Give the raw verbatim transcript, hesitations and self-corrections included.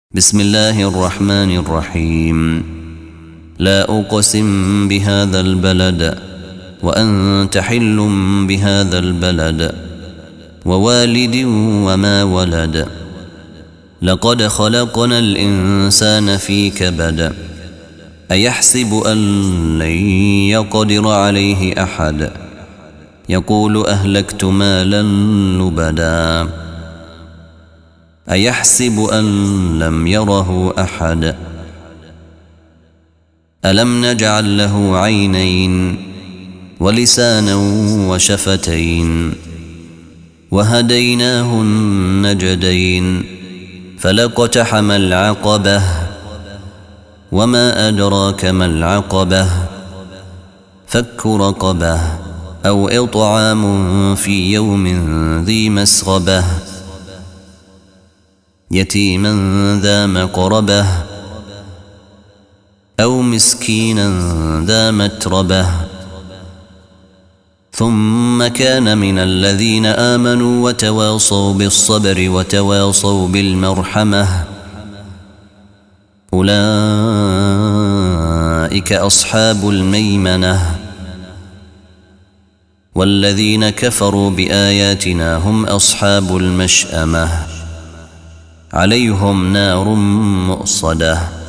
بسم الله الرحمن الرحيم. لا أقسم بهذا البلد وأنت حل بهذا البلد ووالد وما ولد. لقد خلقنا الإنسان في كبد. أيحسب أن لن يقدر عليه أحد. يقول أهلكت مالا لبدا. أيحسب أن لم يره أحد. ألم نجعل له عينين ولسانا وشفتين وهديناه النجدين فلاقتحم العقبة وما أدراك ما العقبة فك رقبة أو إطعام في يوم ذي مسغبة يتيما ذا مقربة أو مسكينا ذا متربة ثم كان من الذين آمنوا وتواصوا بالصبر وتواصوا بالمرحمة أولئك أصحاب الميمنة. والذين كفروا بآياتنا هم أصحاب المشأمة عليهم نار مؤصدة.